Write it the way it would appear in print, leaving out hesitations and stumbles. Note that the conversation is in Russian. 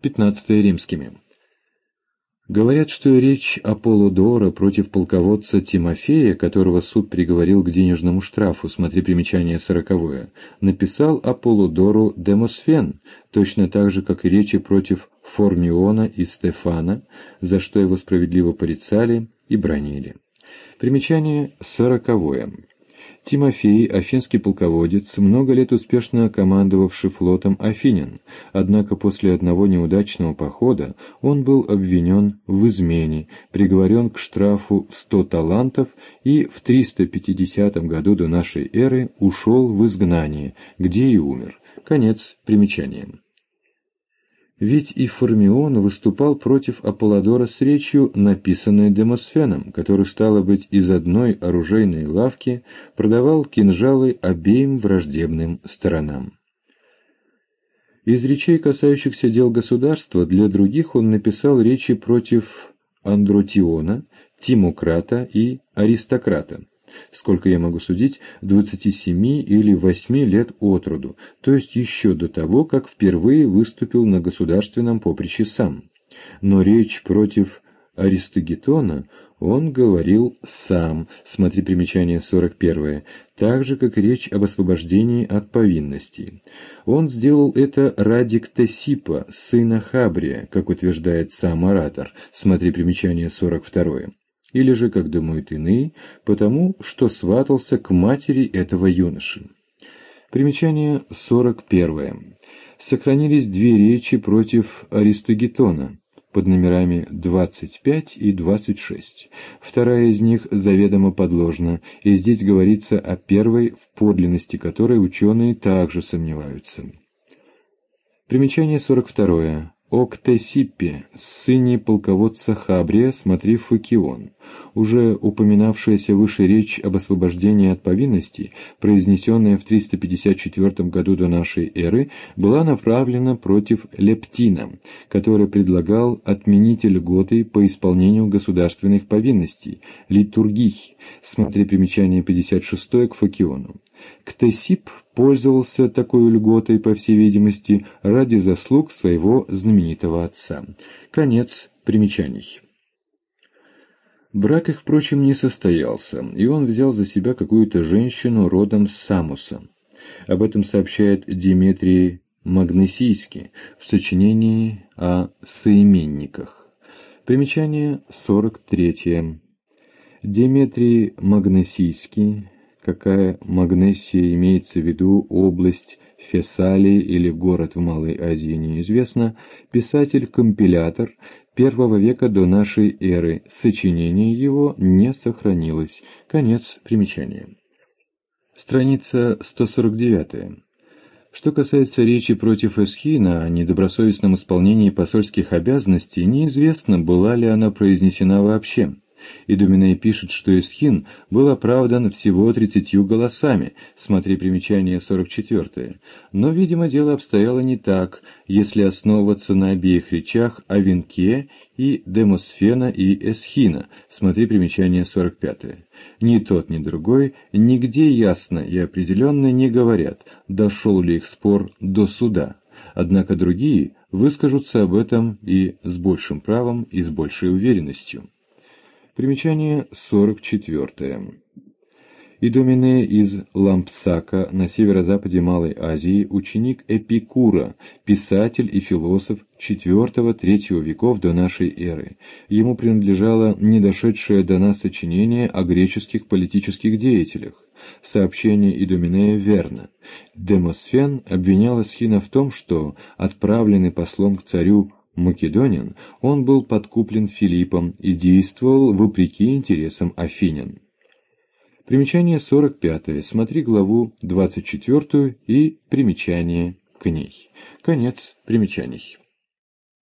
15 римскими. Говорят, что речь Аполлодора против полководца Тимофея, которого суд приговорил к денежному штрафу, смотри примечание 40, написал Аполлодору Демосфен, точно так же, как и речи против Формиона и Стефана, за что его справедливо порицали и бранили. Примечание 40. Тимофей, афинский полководец, много лет успешно командовавший флотом афинян, однако после одного неудачного похода он был обвинен в измене, приговорен к штрафу в 100 талантов и в 350 году до нашей эры ушел в изгнание, где и умер. Конец примечания. Ведь и Формион выступал против Аполлодора с речью, написанной Демосфеном, который, стало быть, из одной оружейной лавки продавал кинжалы обеим враждебным сторонам. Из речей, касающихся дел государства, для других он написал речи против Андротиона, Тимократа и Аристократа. Сколько я могу судить, 27 или 8 лет от роду, то есть еще до того, как впервые выступил на государственном поприще сам. Но речь против Аристогетона он говорил сам, смотри примечание 41, так же, как и речь об освобождении от повинностей. Он сделал это ради Ктесиппа, сына Хабрия, как утверждает сам оратор, смотри примечание 42. Или же, как думают иные, потому что сватался к матери этого юноши. Примечание 41. Сохранились две речи против Аристогетона под номерами 25 и 26. Вторая из них заведомо подложна, и здесь говорится о первой, в подлинности которой ученые также сомневаются. Примечание 42. О Ктесиппе, сыне полководца Хабрия, смотри Фукион. Уже упоминавшаяся выше речь об освобождении от повинностей, произнесенная в 354 году до нашей эры, была направлена против Лептина, который предлагал отменить льготы по исполнению государственных повинностей, литургий, смотри примечание 56 к Фукиону. Ктесипп пользовался такой льготой, по всей видимости, ради заслуг своего знаменитого отца. Конец примечаний. Брак их, впрочем, не состоялся, и он взял за себя какую-то женщину родом с Самоса. Об этом сообщает Диметрий Магнесийский в сочинении о соименниках. Примечание 43. Диметрий Магнесийский. Какая Магнесия имеется в виду, область Фессалии или город в Малой Азии, неизвестно, писатель-компилятор I века до нашей эры, сочинение его не сохранилось. Конец примечания. Страница 149. Что касается речи против Эсхина о недобросовестном исполнении посольских обязанностей, неизвестно, была ли она произнесена вообще. Идуминей пишет, что Эсхин был оправдан всего 30 голосами, смотри примечание 44, но, видимо, дело обстояло не так, если основываться на обеих речах о венке и Демосфена и Эсхина, смотри примечание 45. Ни тот, ни другой нигде ясно и определенно не говорят, дошел ли их спор до суда, однако другие выскажутся об этом и с большим правом, и с большей уверенностью. Примечание 44. Идомине из Лампсака на северо-западе Малой Азии, ученик Эпикура, писатель и философ IV-III веков до нашей эры. Ему принадлежало недошедшее до нас сочинение о греческих политических деятелях. Сообщение Идоминея верно. Демосфен обвинял Эсхина в том, что, отправленный послом к царю Македонин, он был подкуплен Филиппом и действовал вопреки интересам афинян. Примечание 45. Смотри главу 24 и примечание к ней. Конец примечаний.